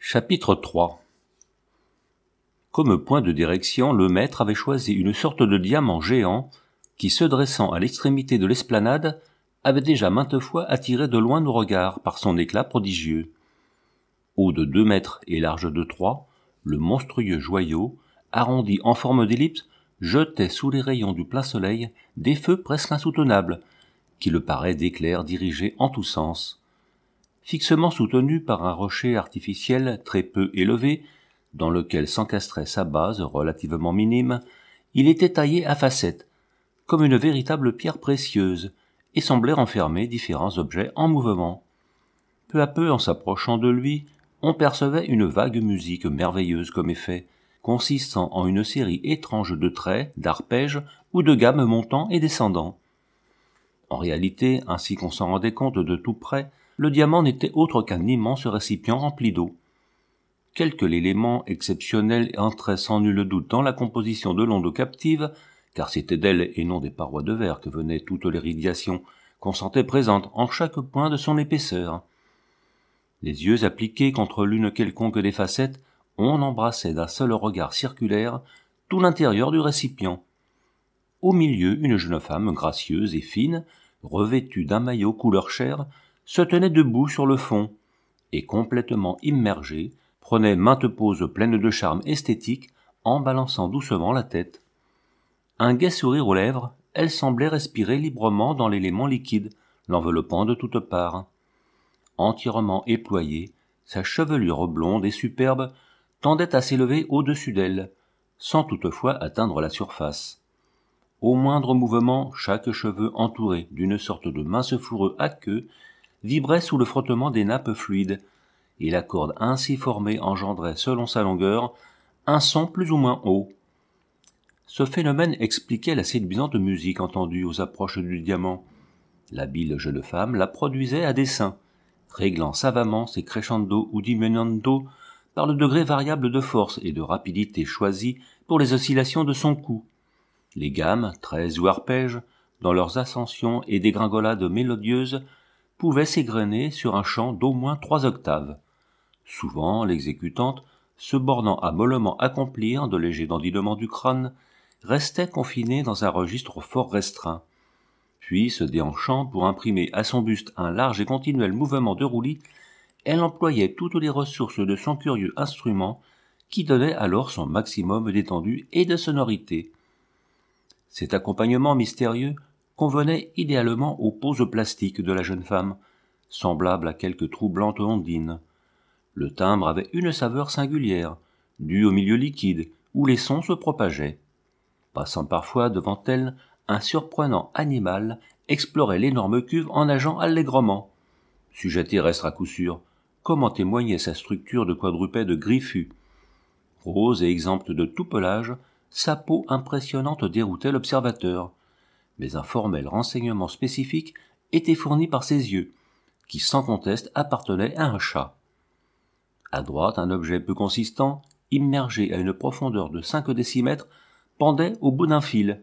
Chapitre 3. Comme point de direction, le maître avait choisi une sorte de diamant géant qui, se dressant à l'extrémité de l'esplanade, avait déjà maintes fois attiré de loin nos regards par son éclat prodigieux. Haut de 2 mètres et large de 3, le monstrueux joyau, arrondi en forme d'ellipse, jetait sous les rayons du plein soleil des feux presque insoutenables, qui le paraient d'éclairs dirigés en tous sens. Fixement soutenu par un rocher artificiel très peu élevé, dans lequel s'encastrait sa base relativement minime, il était taillé à facettes, comme une véritable pierre précieuse, et semblait renfermer différents objets en mouvement. Peu à peu, en s'approchant de lui, on percevait une vague musique merveilleuse comme effet, consistant en une série étrange de traits, d'arpèges ou de gammes montant et descendant. En réalité, ainsi qu'on s'en rendait compte de tout près, le diamant n'était autre qu'un immense récipient rempli d'eau. Quelque l'élément exceptionnel entrait sans nul doute dans la composition de l'onde captive, car c'était d'elle et non des parois de verre que venaient toutes les radiations qu'on sentait présentes en chaque point de son épaisseur. Les yeux appliqués contre l'une quelconque des facettes, on embrassait d'un seul regard circulaire tout l'intérieur du récipient. Au milieu, une jeune femme gracieuse et fine, revêtue d'un maillot couleur chair, se tenait debout sur le fond, et complètement immergée, prenait maintes poses pleines de charme esthétique, en balançant doucement la tête. Un gai sourire aux lèvres, elle semblait respirer librement dans l'élément liquide, l'enveloppant de toutes parts. Entièrement éployée, sa chevelure blonde et superbe tendait à s'élever au-dessus d'elle, sans toutefois atteindre la surface. Au moindre mouvement, chaque cheveu entouré d'une sorte de mince fourreux à queue vibrait sous le frottement des nappes fluides, et la corde ainsi formée engendrait, selon sa longueur, un son plus ou moins haut. Ce phénomène expliquait la séduisante musique entendue aux approches du diamant. L'habile jeune femme la produisait à dessein, réglant savamment ses crescendo ou diminuendo par le degré variable de force et de rapidité choisi pour les oscillations de son cou. Les gammes, treize ou arpèges, dans leurs ascensions et dégringolades mélodieuses, pouvaient s'égrener sur un chant d'au moins 3 octaves. Souvent, l'exécutante, se bornant à mollement accomplir de légers dandinements du crâne, restait confinée dans un registre fort restreint. Puis, se déhanchant pour imprimer à son buste un large et continuel mouvement de roulis, elle employait toutes les ressources de son curieux instrument, qui donnait alors son maximum d'étendue et de sonorité. Cet accompagnement mystérieux convenait idéalement aux poses plastiques de la jeune femme, semblable à quelque troublante ondine. Le timbre avait une saveur singulière, due au milieu liquide, où les sons se propageaient. Passant parfois devant elle, un surprenant animal explorait l'énorme cuve en nageant allègrement. Sujet terrestre à coup sûr, comme en témoignait sa structure de quadrupède griffu. Rose et exempte de tout pelage, sa peau impressionnante déroutait l'observateur, mais un formel renseignement spécifique était fourni par ses yeux, qui sans conteste appartenaient à un chat. À droite, un objet peu consistant, immergé à une profondeur de 5 décimètres, pendait au bout d'un fil.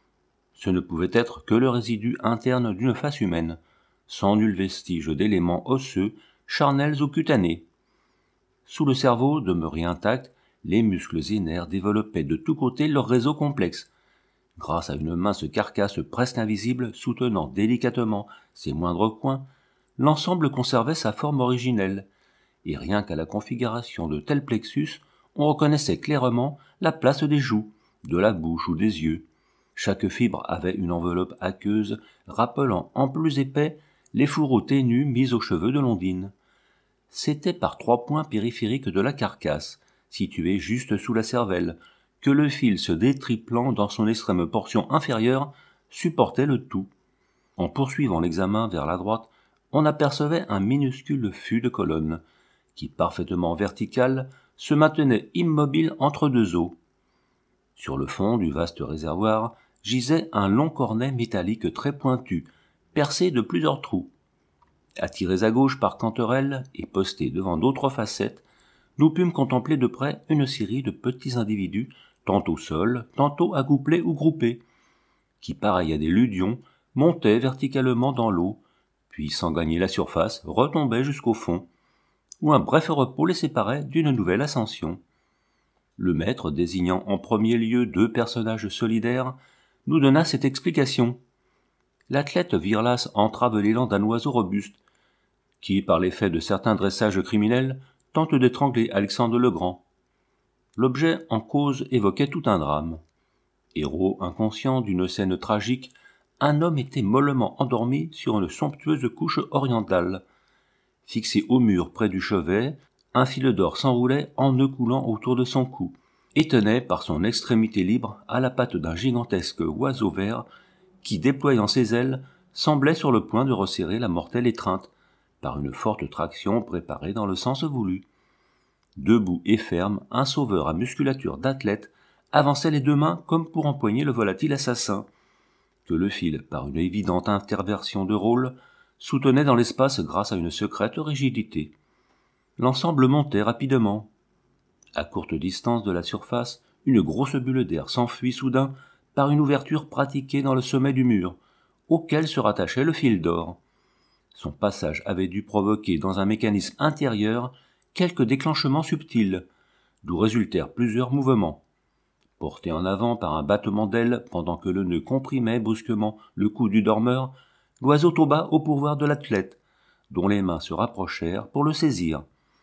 Ce ne pouvait être que le résidu interne d'une face humaine, sans nul vestige d'éléments osseux, charnels ou cutanés. Sous le cerveau, demeuré intact, les muscles et nerfs développaient de tous côtés leur réseau complexe. Grâce à une mince carcasse presque invisible soutenant délicatement ses moindres coins, l'ensemble conservait sa forme originelle, et rien qu'à la configuration de tel plexus, on reconnaissait clairement la place des joues, de la bouche ou des yeux. Chaque fibre avait une enveloppe aqueuse rappelant en plus épais les fourreaux ténus mis aux cheveux de l'ondine. C'était par 3 points périphériques de la carcasse, situés juste sous la cervelle, que le fil se détriplant dans son extrême portion inférieure supportait le tout. En poursuivant l'examen vers la droite, on apercevait un minuscule fût de colonne, qui, parfaitement vertical, se maintenait immobile entre 2 os. Sur le fond du vaste réservoir gisait un long cornet métallique très pointu, percé de plusieurs trous. Attirés à gauche par Canterelle et postés devant d'autres facettes, nous pûmes contempler de près une série de petits individus, tantôt seuls, tantôt accouplés ou groupés, qui, pareils à des ludions, montaient verticalement dans l'eau, puis, sans gagner la surface, retombaient jusqu'au fond. où un bref repos les séparait d'une nouvelle ascension. Le maître, désignant en premier lieu 2 personnages solidaires, nous donna cette explication. L'athlète Virlas entrave l'élan d'un oiseau robuste, qui, par l'effet de certains dressages criminels, tente d'étrangler Alexandre le Grand. L'objet en cause évoquait tout un drame. Héros inconscient d'une scène tragique, un homme était mollement endormi sur une somptueuse couche orientale. Fixé au mur près du chevet, un fil d'or s'enroulait en nœud coulant autour de son cou, et tenait par son extrémité libre à la patte d'un gigantesque oiseau vert qui, déployant ses ailes, semblait sur le point de resserrer la mortelle étreinte par une forte traction préparée dans le sens voulu. Debout et ferme, un sauveur à musculature d'athlète avançait les 2 mains comme pour empoigner le volatile assassin, que le fil, par une évidente interversion de rôle, soutenait dans l'espace grâce à une secrète rigidité. L'ensemble montait rapidement. À courte distance de la surface, une grosse bulle d'air s'enfuit soudain par une ouverture pratiquée dans le sommet du mur, auquel se rattachait le fil d'or. Son passage avait dû provoquer dans un mécanisme intérieur quelques déclenchements subtils, d'où résultèrent plusieurs mouvements. Porté en avant par un battement d'ailes pendant que le nœud comprimait brusquement le cou du dormeur, l'oiseau tomba au pourvoir de l'athlète, dont les mains se rapprochèrent pour le saisir.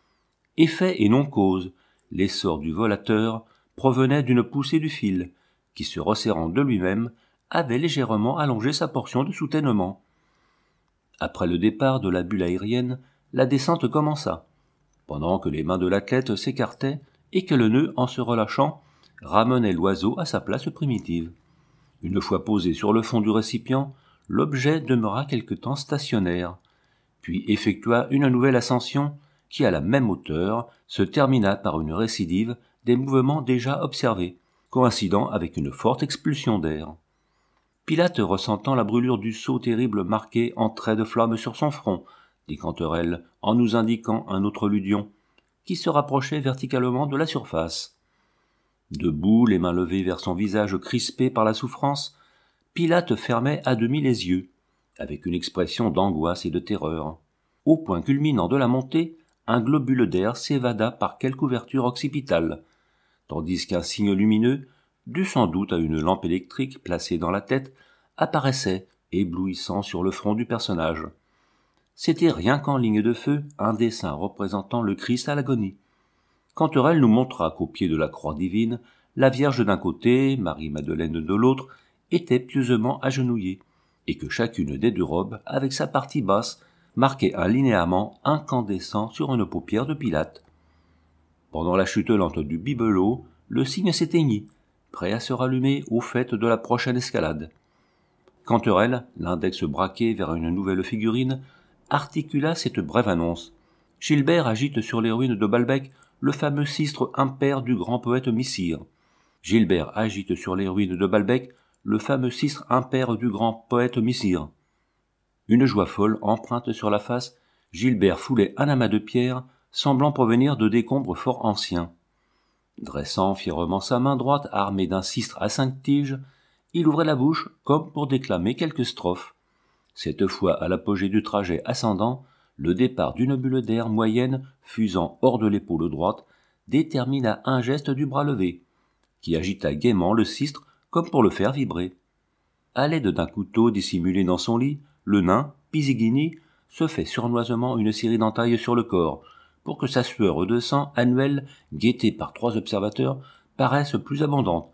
Effet et non cause, l'essor du volateur provenait d'une poussée du fil, qui, se resserrant de lui-même, avait légèrement allongé sa portion de soutènement. Après le départ de la bulle aérienne, la descente commença, pendant que les mains de l'athlète s'écartaient et que le nœud, en se relâchant, ramenait l'oiseau à sa place primitive. Une fois posé sur le fond du récipient, l'objet demeura quelque temps stationnaire, puis effectua une nouvelle ascension qui, à la même hauteur, se termina par une récidive des mouvements déjà observés, coïncidant avec une forte expulsion d'air. Pilate, ressentant la brûlure du sceau terrible marquée en traits de flamme sur son front, dit Canterelle en nous indiquant un autre Ludion, qui se rapprochait verticalement de la surface. Debout, les mains levées vers son visage crispé par la souffrance, Pilate fermait à demi les yeux, avec une expression d'angoisse et de terreur. Au point culminant de la montée, un globule d'air s'évada par quelque ouverture occipitale, tandis qu'un signe lumineux, dû sans doute à une lampe électrique placée dans la tête, apparaissait, éblouissant sur le front du personnage. C'était rien qu'en ligne de feu un dessin représentant le Christ à l'agonie. Canterelle nous montra qu'au pied de la croix divine, la Vierge d'un côté, Marie-Madeleine de l'autre, étaient pieusement agenouillées, et que chacune des 2 robes, avec sa partie basse, marquait un linéament incandescent sur une paupière de Pilate. Pendant la chute lente du bibelot, le signe s'éteignit, prêt à se rallumer au fait de la prochaine escalade. Canterelle, l'index braqué vers une nouvelle figurine, articula cette brève annonce. Gilbert agite sur les ruines de Balbec le fameux sistre impair du grand poète Messire. Gilbert agite sur les ruines de Balbec le fameux sistre impair du grand poète Messire. Une joie folle empreinte sur la face, Gilbert foulait un amas de pierres, semblant provenir de décombres fort anciens. Dressant fièrement sa main droite armée d'un sistre à 5 tiges, il ouvrait la bouche comme pour déclamer quelques strophes. Cette fois à l'apogée du trajet ascendant, le départ d'une bulle d'air moyenne fusant hors de l'épaule droite détermina un geste du bras levé, qui agita gaiement le sistre comme pour le faire vibrer. À l'aide d'un couteau dissimulé dans son lit, le nain, Pisighini, se fait sournoisement une série d'entailles sur le corps, pour que sa sueur de sang annuelle, guettée par 3 observateurs, paraisse plus abondante.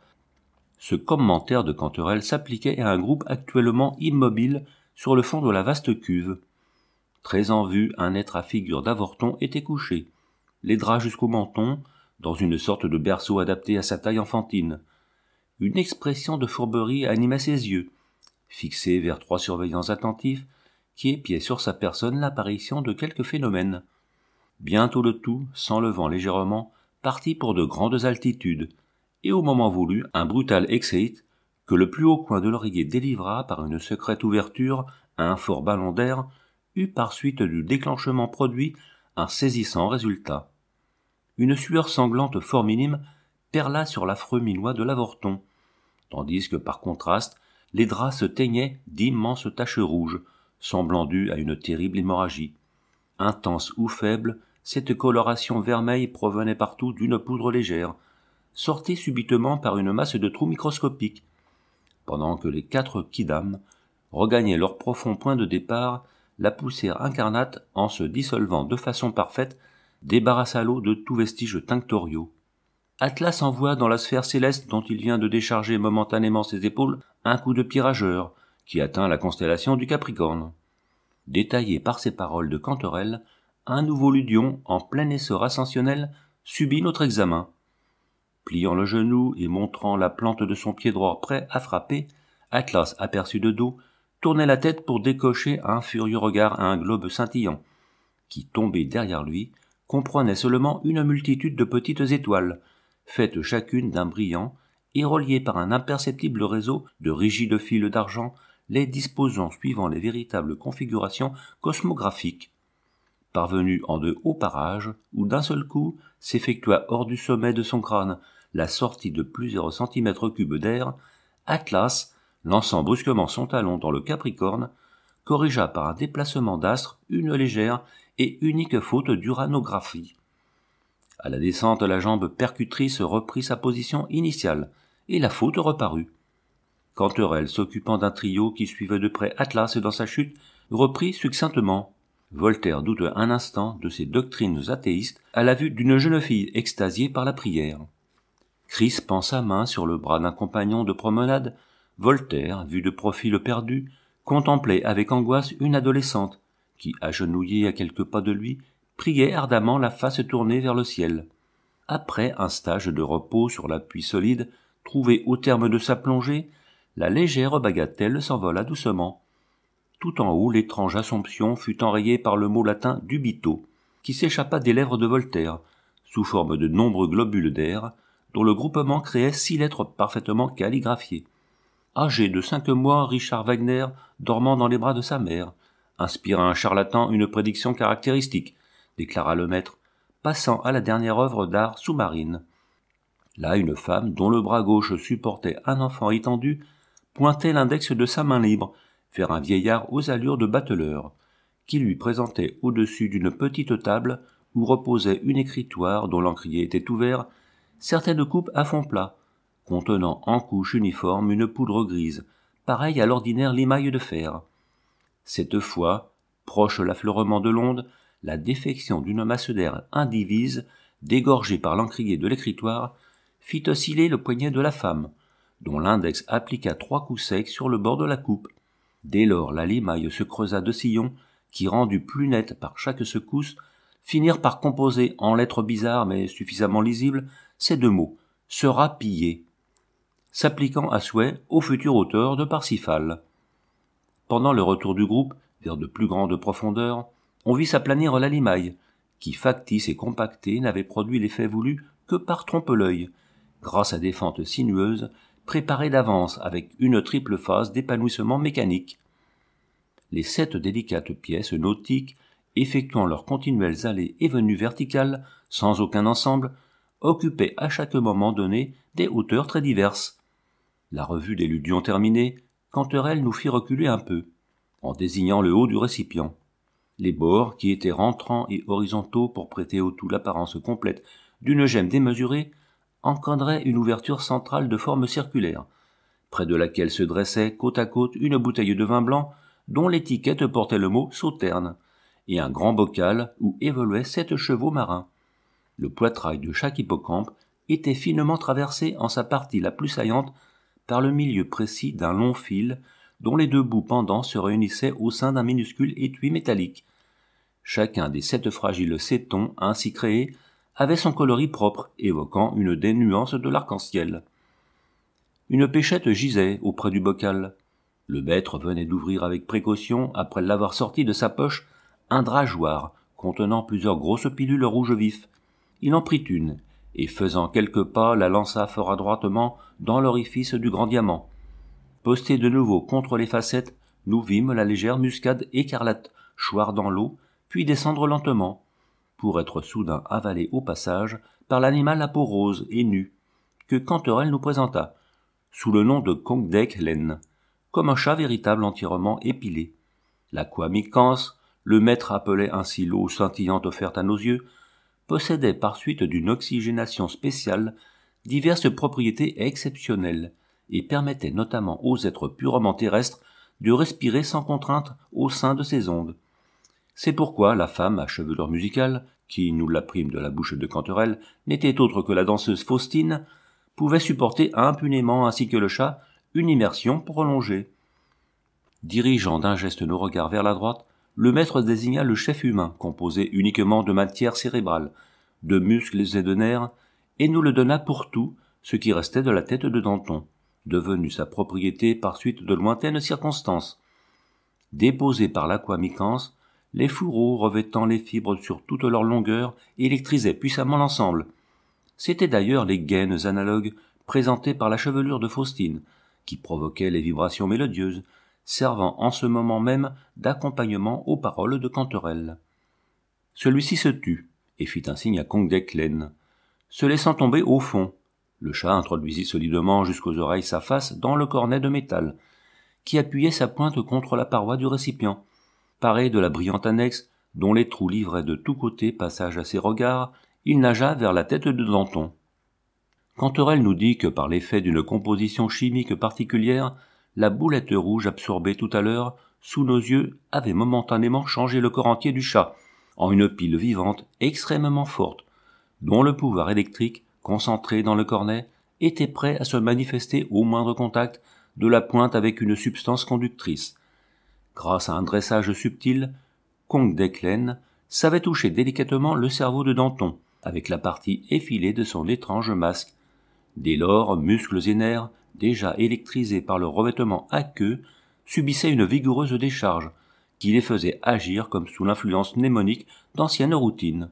Ce commentaire de Canterelle s'appliquait à un groupe actuellement immobile sur le fond de la vaste cuve. Très en vue, un être à figure d'avorton était couché, les draps jusqu'au menton, dans une sorte de berceau adapté à sa taille enfantine. Une expression de fourberie animait ses yeux, fixés vers 3 surveillants attentifs, qui épiaient sur sa personne l'apparition de quelques phénomènes. Bientôt le tout, s'enlevant légèrement, partit pour de grandes altitudes, et au moment voulu, un brutal exeit, que le plus haut coin de l'oreiller délivra par une secrète ouverture à un fort ballon d'air, eut par suite du déclenchement produit un saisissant résultat. Une sueur sanglante fort minime perla sur l'affreux minois de l'avorton, tandis que par contraste, les draps se teignaient d'immenses taches rouges, semblant dues à une terrible hémorragie. Intense ou faible, cette coloration vermeille provenait partout d'une poudre légère, sortie subitement par une masse de trous microscopiques, pendant que les 4 quidams regagnaient leur profond point de départ. La poussière incarnate, en se dissolvant de façon parfaite, débarrassa l'eau de tout vestige tinctoriaux. Atlas envoie dans la sphère céleste dont il vient de décharger momentanément ses épaules un coup de pied rageur, qui atteint la constellation du Capricorne. Détaillé par ces paroles de Cantorel, un nouveau Ludion, en plein essor ascensionnel, subit notre examen. Pliant le genou et montrant la plante de son pied droit prêt à frapper, Atlas, aperçu de dos, tournait la tête pour décocher un furieux regard à un globe scintillant, qui, tombé derrière lui, comprenait seulement une multitude de petites étoiles, faites chacune d'un brillant, et reliées par un imperceptible réseau de rigides fils d'argent, les disposant suivant les véritables configurations cosmographiques. Parvenu en de hauts parages, où d'un seul coup s'effectua hors du sommet de son crâne la sortie de plusieurs centimètres cubes d'air, Atlas, lançant brusquement son talon dans le Capricorne, corrigea par un déplacement d'astre une légère et unique faute d'uranographie. À la descente, la jambe percutrice reprit sa position initiale, et la faute reparut. Cantorel, s'occupant d'un trio qui suivait de près Atlas dans sa chute, reprit succinctement. Voltaire doute un instant de ses doctrines athéistes à la vue d'une jeune fille extasiée par la prière. Crispant sa main sur le bras d'un compagnon de promenade, Voltaire, vu de profil perdu, contemplait avec angoisse une adolescente qui, agenouillée à quelques pas de lui, priait ardemment la face tournée vers le ciel. Après un stage de repos sur l'appui solide, trouvé au terme de sa plongée, la légère bagatelle s'envola doucement. Tout en haut, l'étrange assomption fut enrayée par le mot latin dubito, qui s'échappa des lèvres de Voltaire, sous forme de nombreux globules d'air, dont le groupement créait 6 lettres parfaitement calligraphiées. Âgé de 5 mois, Richard Wagner, dormant dans les bras de sa mère, inspira à un charlatan une prédiction caractéristique, déclara le maître, passant à la dernière œuvre d'art sous-marine. Là, une femme, dont le bras gauche supportait un enfant étendu, pointait l'index de sa main libre vers un vieillard aux allures de bateleur, qui lui présentait au-dessus d'une petite table où reposait une écritoire dont l'encrier était ouvert, certaines coupes à fond plat, contenant en couche uniforme une poudre grise, pareille à l'ordinaire limaille de fer. Cette fois, proche l'affleurement de l'onde, la défection d'une masse d'air indivise, dégorgée par l'encrier de l'écritoire, fit osciller le poignet de la femme, dont l'index appliqua 3 coups secs sur le bord de la coupe. Dès lors, la limaille se creusa de sillons qui, rendus plus nets par chaque secousse, finirent par composer, en lettres bizarres mais suffisamment lisibles, ces 2 mots, sera pillé, s'appliquant à souhait au futur auteur de Parsifal. Pendant le retour du groupe, vers de plus grandes profondeurs, on vit s'aplanir la limaille, qui, factice et compactée, n'avait produit l'effet voulu que par trompe-l'œil, grâce à des fentes sinueuses, préparées d'avance avec une triple phase d'épanouissement mécanique. Les 7 délicates pièces nautiques, effectuant leurs continuelles allées et venues verticales, sans aucun ensemble, occupaient à chaque moment donné des hauteurs très diverses. La revue des Ludions terminée, Cantorel nous fit reculer un peu, en désignant le haut du récipient. Les bords, qui étaient rentrants et horizontaux pour prêter au tout l'apparence complète d'une gemme démesurée, encadraient une ouverture centrale de forme circulaire, près de laquelle se dressait côte à côte une bouteille de vin blanc dont l'étiquette portait le mot Sauterne, et un grand bocal où évoluaient 7 chevaux marins. Le poitrail de chaque hippocampe était finement traversé en sa partie la plus saillante par le milieu précis d'un long fil dont les 2 bouts pendants se réunissaient au sein d'un minuscule étui métallique. Chacun des 7 fragiles cétons ainsi créés avait son coloris propre, évoquant une des nuances de l'arc-en-ciel. Une pêchette gisait auprès du bocal. Le maître venait d'ouvrir avec précaution, après l'avoir sorti de sa poche, un drageoir contenant plusieurs grosses pilules rouge vif. Il en prit une, et faisant quelques pas, la lança fort adroitement dans l'orifice du grand diamant. Posté de nouveau contre les facettes, nous vîmes la légère muscade écarlate choir dans l'eau, puis descendre lentement, pour être soudain avalée au passage par l'animal à peau rose et nu, que Cantorel nous présenta, sous le nom de Kongdek Len, comme un chat véritable entièrement épilé. L'aqua micans, le maître appelait ainsi l'eau scintillante offerte à nos yeux, possédait par suite d'une oxygénation spéciale diverses propriétés exceptionnelles et permettait notamment aux êtres purement terrestres de respirer sans contrainte au sein de ces ondes. C'est pourquoi la femme à chevelure musicale, qui, nous l'apprîmes de la bouche de Canterelle, n'était autre que la danseuse Faustine, pouvait supporter impunément, ainsi que le chat, une immersion prolongée. Dirigeant d'un geste nos regards vers la droite, le maître désigna le chef humain, composé uniquement de matière cérébrale, de muscles et de nerfs, et nous le donna pour tout ce qui restait de la tête de Danton, devenue sa propriété par suite de lointaines circonstances. Déposés par l'aquamicance, les fourreaux revêtant les fibres sur toute leur longueur électrisaient puissamment l'ensemble. C'étaient d'ailleurs les gaines analogues présentées par la chevelure de Faustine, qui provoquaient les vibrations mélodieuses, servant en ce moment même d'accompagnement aux paroles de Canterelle. Celui-ci se tut, et fit un signe à Congdeclen. Se laissant tomber au fond, le chat introduisit solidement jusqu'aux oreilles sa face dans le cornet de métal, qui appuyait sa pointe contre la paroi du récipient, paré de la brillante annexe, dont les trous livraient de tous côtés passage à ses regards, il nagea vers la tête de Danton. Canterelle nous dit que par l'effet d'une composition chimique particulière, la boulette rouge absorbée tout à l'heure sous nos yeux avait momentanément changé le corps entier du chat en une pile vivante extrêmement forte, dont le pouvoir électrique, concentré dans le cornet, était prêt à se manifester au moindre contact de la pointe avec une substance conductrice. Grâce à un dressage subtil, Congdeclen savait toucher délicatement le cerveau de Danton, avec la partie effilée de son étrange masque. Dès lors, muscles et nerfs, déjà électrisés par le revêtement aqueux, subissaient une vigoureuse décharge, qui les faisait agir comme sous l'influence mnémonique d'anciennes routines.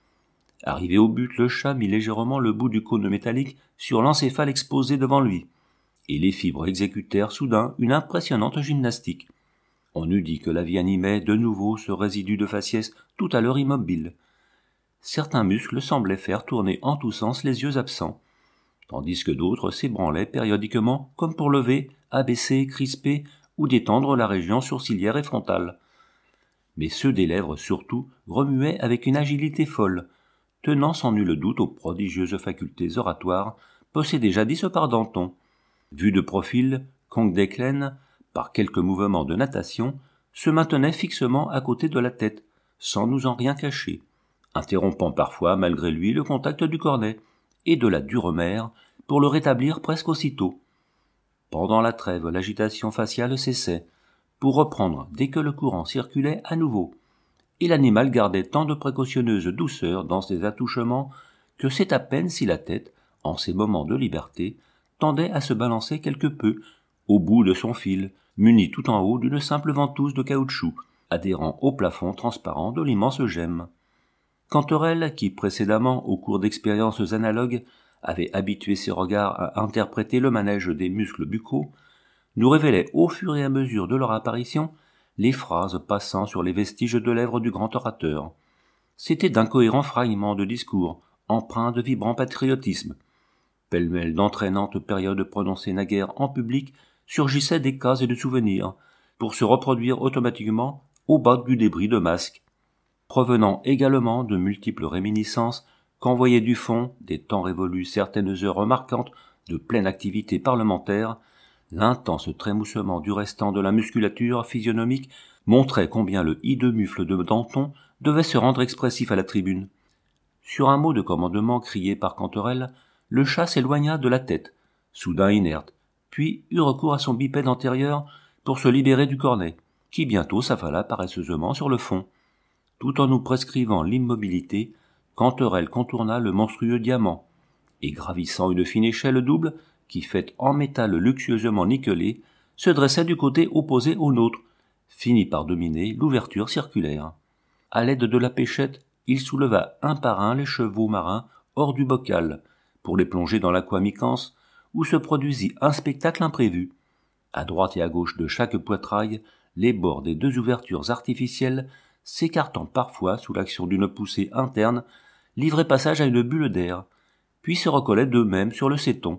Arrivé au but, le chat mit légèrement le bout du cône métallique sur l'encéphale exposé devant lui, et les fibres exécutèrent soudain une impressionnante gymnastique. On eût dit que la vie animait de nouveau ce résidu de faciès tout à l'heure immobile. Certains muscles semblaient faire tourner en tous sens les yeux absents, tandis que d'autres s'ébranlaient périodiquement comme pour lever, abaisser, crisper ou détendre la région sourcilière et frontale. Mais ceux des lèvres surtout remuaient avec une agilité folle, tenant sans nul doute aux prodigieuses facultés oratoires possédées jadis par Danton. Vu de profil, Congdeclen, par quelques mouvements de natation, se maintenait fixement à côté de la tête, sans nous en rien cacher, interrompant parfois malgré lui le contact du cornet et de la dure mer pour le rétablir presque aussitôt. Pendant la trêve, l'agitation faciale cessait, pour reprendre dès que le courant circulait à nouveau, et l'animal gardait tant de précautionneuse douceur dans ses attouchements que c'est à peine si la tête, en ces moments de liberté, tendait à se balancer quelque peu au bout de son fil, muni tout en haut d'une simple ventouse de caoutchouc, adhérant au plafond transparent de l'immense gemme. Canterelle, qui précédemment, au cours d'expériences analogues, avait habitué ses regards à interpréter le manège des muscles buccaux, nous révélait au fur et à mesure de leur apparition les phrases passant sur les vestiges de lèvres du grand orateur. C'étaient d'incohérents fragments de discours, empreints de vibrant patriotisme. Pêle-mêle d'entraînantes périodes prononcées naguère en public surgissaient des cas et de souvenirs, pour se reproduire automatiquement au bas du débris de masques, provenant également de multiples réminiscences qu'envoyaient du fond des temps révolus certaines heures marquantes de pleine activité parlementaire. L'intense trémoussement du restant de la musculature physionomique montrait combien le hideux mufle de Danton devait se rendre expressif à la tribune. Sur un mot de commandement crié par Canterelle, le chat s'éloigna de la tête, soudain inerte, puis eut recours à son bipède antérieur pour se libérer du cornet, qui bientôt s'affala paresseusement sur le fond. Tout en nous prescrivant l'immobilité, Canterelle contourna le monstrueux diamant, et gravissant une fine échelle double, qui, faite en métal luxueusement nickelé, se dressait du côté opposé au nôtre, finit par dominer l'ouverture circulaire. À l'aide de la pêchette, il souleva un par un les chevaux marins hors du bocal, pour les plonger dans l'aquamicance, où se produisit un spectacle imprévu. À droite et à gauche de chaque poitrail, les bords des deux ouvertures artificielles, s'écartant parfois sous l'action d'une poussée interne, livraient passage à une bulle d'air, puis se recollaient d'eux-mêmes sur le séton.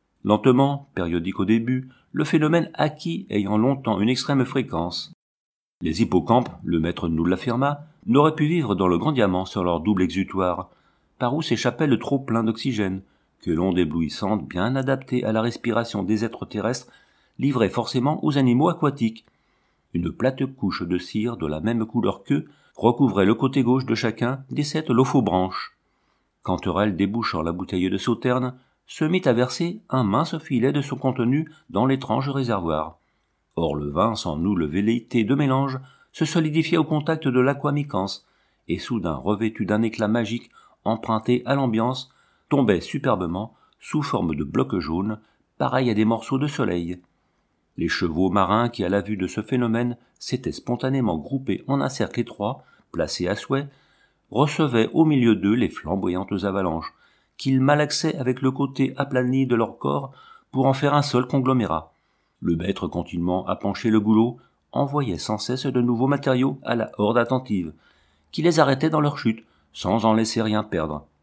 Lentement, périodique au début, le phénomène acquit ayant longtemps une extrême fréquence. Les hippocampes, le maître nous l'affirma, n'auraient pu vivre dans le grand diamant sur leur double exutoire, par où s'échappait le trop-plein d'oxygène, que l'onde éblouissante, bien adaptée à la respiration des êtres terrestres, livrait forcément aux animaux aquatiques. Une plate couche de cire de la même couleur qu'eux recouvrait le côté gauche de chacun des 7 lophobranches. Canterelle, débouchant la bouteille de sauterne, se mit à verser un mince filet de son contenu dans l'étrange réservoir. Or le vin, sans nous le velléité de mélange, se solidifiait au contact de l'aquamicance, et soudain revêtu d'un éclat magique emprunté à l'ambiance, tombait superbement sous forme de blocs jaunes, pareils à des morceaux de soleil. Les chevaux marins qui, à la vue de ce phénomène, s'étaient spontanément groupés en un cercle étroit, placé à souhait, recevaient au milieu d'eux les flamboyantes avalanches, qu'ils malaxaient avec le côté aplani de leur corps pour en faire un seul conglomérat. Le maître, continuant à pencher le goulot, envoyait sans cesse de nouveaux matériaux à la horde attentive, qui les arrêtait dans leur chute, sans en laisser rien perdre.